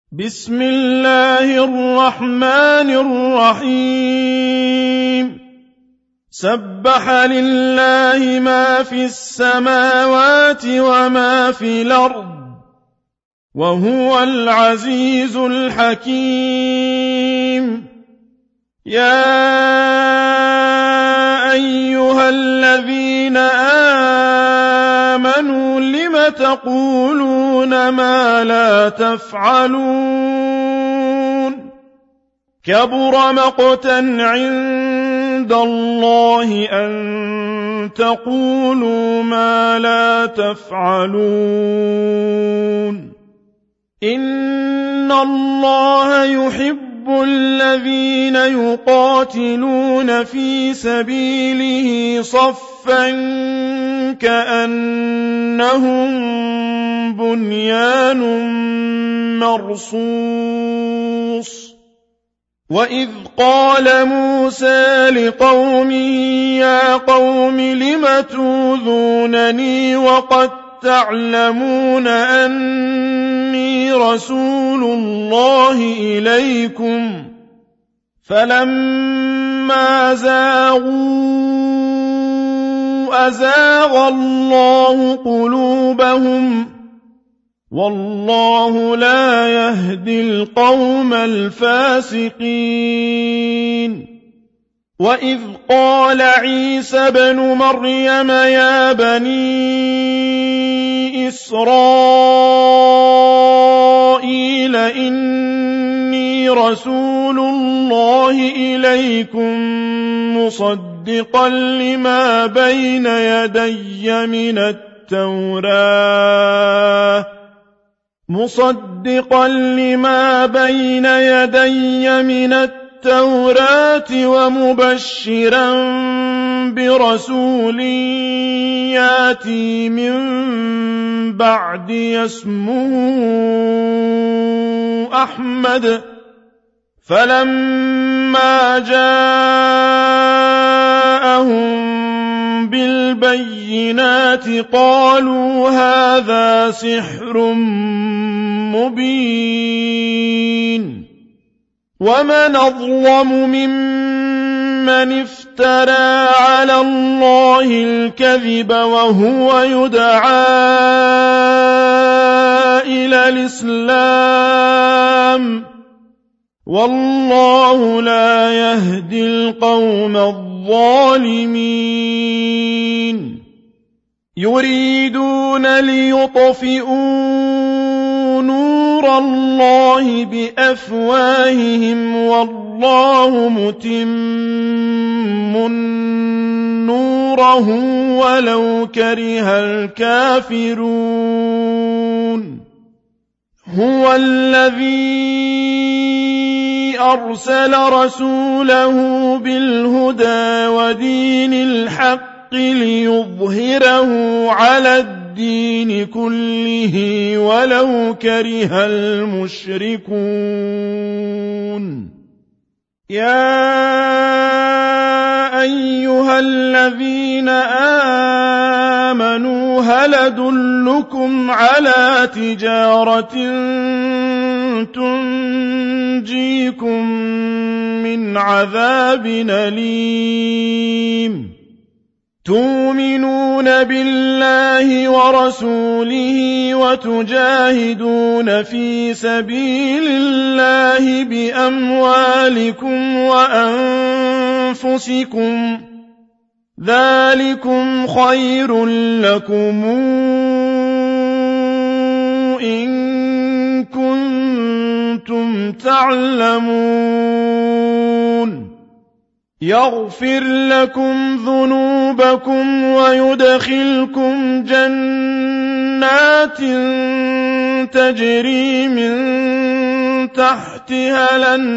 بسم الله الرحمن الرحيم سبح لله ما في السماوات وما في الأرض وهو العزيز الحكيم يا أيها الذين آمنوا لم تقولون ما لا تفعلون كبر مقتا عند الله أن تقولوا ما لا تفعلون إن الله يحب الذين يقاتلون في سبيله صفا كأنهم بنيان مرصوص وإذ قال موسى لقومه يا قوم لم توذونني وقد تعلمون أني رسول الله إليكم فلما زاغوا أزاغ الله قلوبهم والله لا يهدي القوم الفاسقين وإذ قال عيسى ابن مريم يا بني إسرائيل إني رسول الله إليكم مصدقا لما بين يدي من التوراة ومبشرا برسول ياتي من بعدي اسمه أحمد فلما جاءهم بالبينات قالوا هذا سحر مبين ومن أظلم ممن افترى على الله الكذب وهو يدعى إلى الإسلام والله لا يهدي القوم الظالمين يريدون ليطفئوا نور الله بأفواههم والله متم نوره ولو كره الكافرون هو الذي أرسل رسوله بالهدى ودين الحق ليظهره على الدين كله ولو كره المشركون يا أيها الذين آمنوا هل أدلكم على تجارة تنجيكم من عذاب أليم تؤمنون بالله ورسوله وتجاهدون في سبيل الله بأموالكم وأنفسكم ذلكم خير لكم إن كنتم تعلمون يغفر لكم ذنوبكم ويدخلكم جنات تجري من تحتها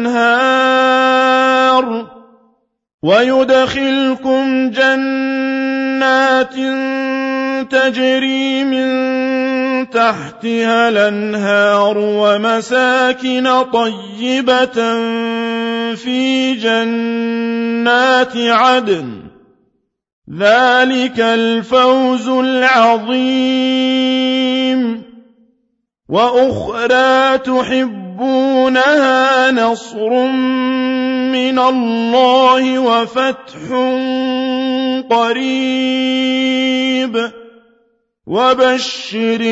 الأنهار ومساكن طيبة في جنات عدن ذلك الفوز العظيم وأخرى تحبونها تحبونها نصر من الله وفتح قريب وبشر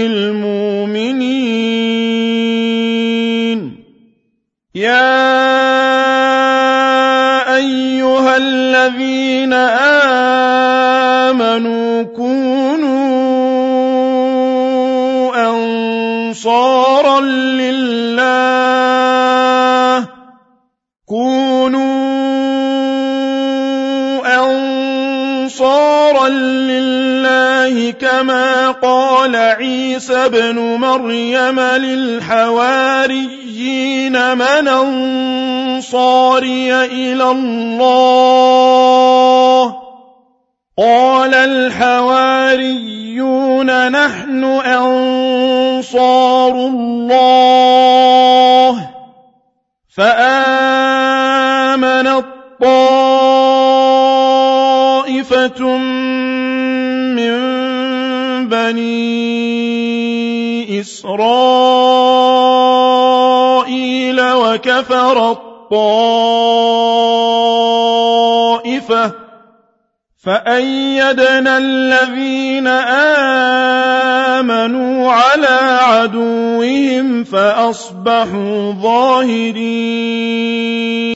المؤمنين يا أيها الذين آمنوا كونوا أنصارا لله كما قال عيسى ابن مريم للحواريين من أنصاري إلى الله قال الحواريون نحن أنصار الله فآمنت طائفة من بني إسرائيل وكفرت طائفة فأيدنا الذين آمنوا على عدوهم فأصبحوا ظاهرين